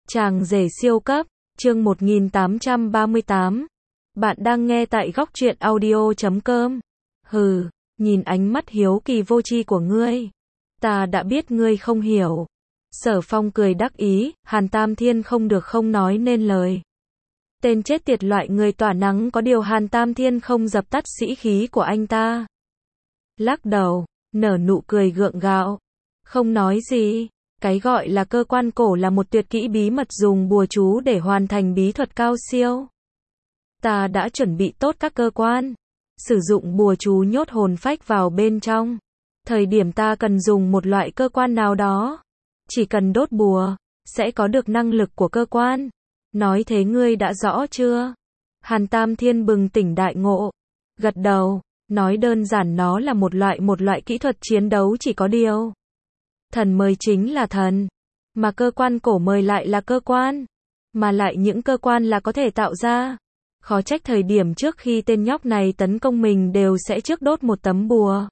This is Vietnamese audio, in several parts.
Chàng rể siêu cấp, chương 1838. Bạn đang nghe tại góc truyện audio.com. Hừ, nhìn ánh mắt hiếu kỳ vô tri của ngươi. Ta đã biết ngươi không hiểu. Sở Phong cười đắc ý, Hàn Tam Thiên không được không nói nên lời. Tên chết tiệt loại người tỏa nắng có điều Hàn Tam Thiên không dập tắt sĩ khí của anh ta. Lắc đầu, nở nụ cười gượng gạo. Không nói gì. Cái gọi là cơ quan cổ là một tuyệt kỹ bí mật dùng bùa chú để hoàn thành bí thuật cao siêu. Ta đã chuẩn bị tốt các cơ quan, sử dụng bùa chú nhốt hồn phách vào bên trong. Thời điểm ta cần dùng một loại cơ quan nào đó, chỉ cần đốt bùa, sẽ có được năng lực của cơ quan. Nói thế ngươi đã rõ chưa? Hàn Tam Thiên bừng tỉnh đại ngộ, gật đầu, nói đơn giản nó là một loại kỹ thuật chiến đấu chỉ có điều. Thần mời chính là thần, mà cơ quan cổ mời lại là cơ quan, mà lại những cơ quan là có thể tạo ra. Khó trách thời điểm trước khi tên nhóc này tấn công mình đều sẽ trước đốt một tấm bùa.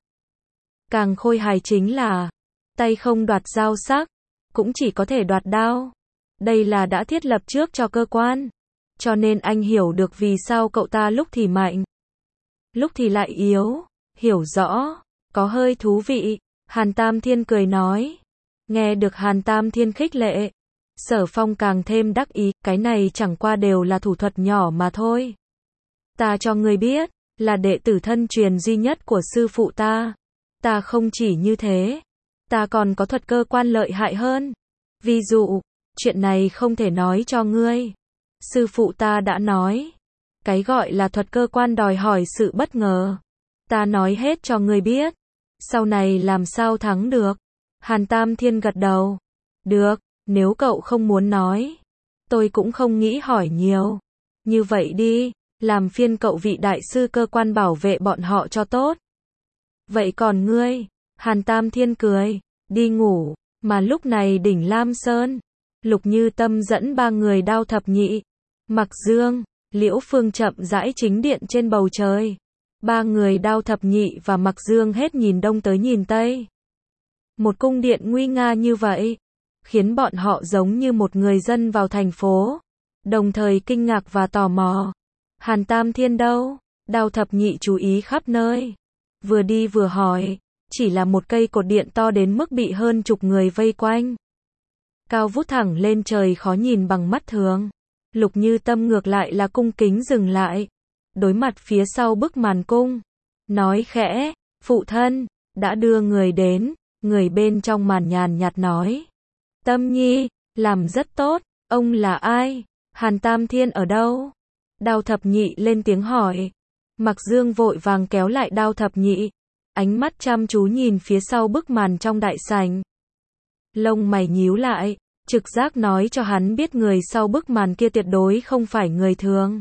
Càng khôi hài chính là, tay không đoạt dao sắc, cũng chỉ có thể đoạt đao. Đây là đã thiết lập trước cho cơ quan. Cho nên anh hiểu được vì sao cậu ta lúc thì mạnh, lúc thì lại yếu. Hiểu rõ, có hơi thú vị. Hàn Tam Thiên cười nói. Nghe được Hàn Tam Thiên khích lệ, Sở Phong càng thêm đắc ý, cái này chẳng qua đều là thủ thuật nhỏ mà thôi. Ta cho ngươi biết, là đệ tử thân truyền duy nhất của sư phụ ta. Ta không chỉ như thế, ta còn có thuật cơ quan lợi hại hơn. Ví dụ, chuyện này không thể nói cho ngươi. Sư phụ ta đã nói, cái gọi là thuật cơ quan đòi hỏi sự bất ngờ. Ta nói hết cho ngươi biết. Sau này làm sao thắng được? Hàn Tam Thiên gật đầu. Được, nếu cậu không muốn nói, tôi cũng không nghĩ hỏi nhiều. Như vậy đi, làm phiên cậu vị đại sư cơ quan bảo vệ bọn họ cho tốt. Vậy còn ngươi? Hàn Tam Thiên cười, đi ngủ. Mà lúc này đỉnh Lam Sơn, Lục Như Tâm dẫn ba người Đao Thập Nhị, Mặc Dương, Liễu Phương chậm rãi chính điện trên bầu trời. Ba người Đao Thập Nhị và Mặc Dương hết nhìn đông tới nhìn tây. Một cung điện nguy nga như vậy, khiến bọn họ giống như một người dân vào thành phố, đồng thời kinh ngạc và tò mò. Hàn Tam Thiên đâu? Đao Thập Nhị chú ý khắp nơi, vừa đi vừa hỏi. Chỉ là một cây cột điện to đến mức bị hơn chục người vây quanh, cao vút thẳng lên trời khó nhìn bằng mắt thường. Lục Như Tâm ngược lại là cung kính dừng lại, đối mặt phía sau bức màn cung, nói khẽ, phụ thân, đã đưa người đến. Người bên trong màn nhàn nhạt nói, Tâm Nhi, làm rất tốt. Ông là ai? Hàn Tam Thiên ở đâu? Đao Thập Nhị lên tiếng hỏi. Mặc Dương vội vàng kéo lại Đao Thập Nhị, ánh mắt chăm chú nhìn phía sau bức màn trong đại sảnh. Lông mày nhíu lại, trực giác nói cho hắn biết người sau bức màn kia tuyệt đối không phải người thường.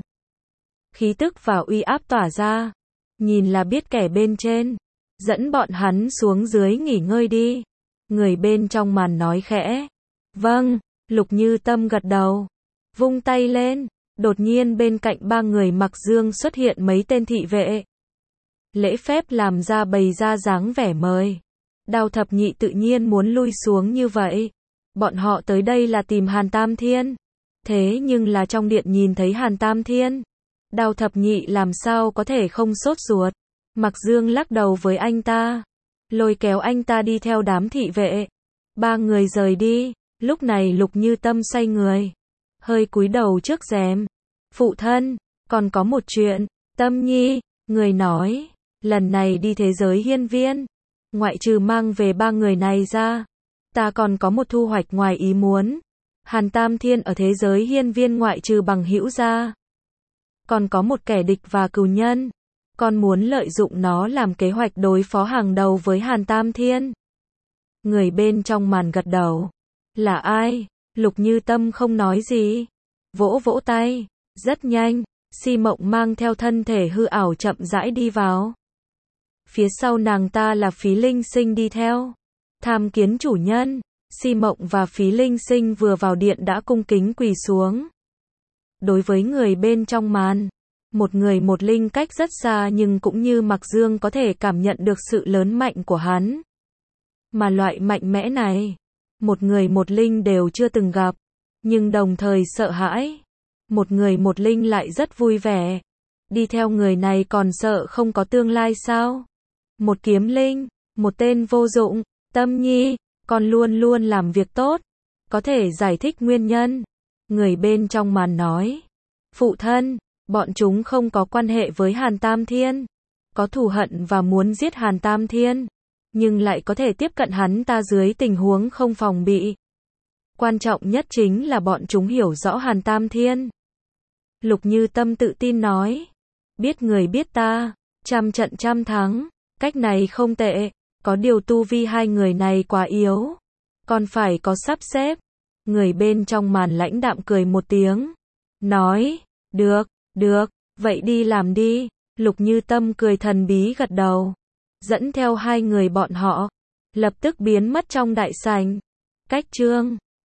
Khí tức và uy áp tỏa ra, nhìn là biết kẻ bên trên. Dẫn bọn hắn xuống dưới nghỉ ngơi đi. Người bên trong màn nói khẽ. Vâng. Lục Như Tâm gật đầu, vung tay lên. Đột nhiên bên cạnh ba người Mặc Dương xuất hiện mấy tên thị vệ. Lễ phép làm ra bày ra dáng vẻ mời. Đao Thập Nhị tự nhiên muốn lui xuống như vậy. Bọn họ tới đây là tìm Hàn Tam Thiên. Thế nhưng là trong điện nhìn thấy Hàn Tam Thiên, Đao Thập Nhị làm sao có thể không sốt ruột. Mặc Dương lắc đầu với anh ta, lôi kéo anh ta đi theo đám thị vệ. Ba người rời đi. Lúc này Lục Như Tâm xoay người, hơi cúi đầu trước rèm. Phụ thân, còn có một chuyện. Tâm Nhi, người nói, lần này đi thế giới hiên viên, ngoại trừ mang về ba người này ra, ta còn có một thu hoạch ngoài ý muốn. Hàn Tam Thiên ở thế giới hiên viên ngoại trừ bằng hữu ra, còn có một kẻ địch và cừu nhân. Con muốn lợi dụng nó làm kế hoạch đối phó hàng đầu với Hàn Tam Thiên. Người bên trong màn gật đầu. Là ai? Lục Như Tâm không nói gì, vỗ vỗ tay. Rất nhanh, Si Mộng mang theo thân thể hư ảo chậm rãi đi vào. Phía sau nàng ta là Phí Linh Sinh đi theo. Tham kiến chủ nhân. Si Mộng và Phí Linh Sinh vừa vào điện đã cung kính quỳ xuống. Đối với người bên trong màn, một người một linh cách rất xa nhưng cũng như Mặc Dương có thể cảm nhận được sự lớn mạnh của hắn. Mà loại mạnh mẽ này, một người một linh đều chưa từng gặp. nhưng đồng thời sợ hãi. Một người một linh lại rất vui vẻ. Đi theo người này còn sợ không có tương lai sao? Một kiếm linh, một tên vô dụng, Tâm Nhi, con luôn luôn làm việc tốt, có thể giải thích nguyên nhân. Người bên trong màn nói, phụ thân, bọn chúng không có quan hệ với Hàn Tam Thiên, có thù hận và muốn giết Hàn Tam Thiên, nhưng lại có thể tiếp cận hắn ta dưới tình huống không phòng bị. Quan trọng nhất chính là bọn chúng hiểu rõ Hàn Tam Thiên. Lục Như Tâm tự tin nói, biết người biết ta, trăm trận trăm thắng, cách này không tệ, có điều tu vi hai người này quá yếu, còn phải có sắp xếp. Người bên trong màn lãnh đạm cười một tiếng, nói, được, vậy đi làm đi. Lục Như Tâm cười thần bí gật đầu, dẫn theo hai người bọn họ, lập tức biến mất trong đại sảnh. Cách chương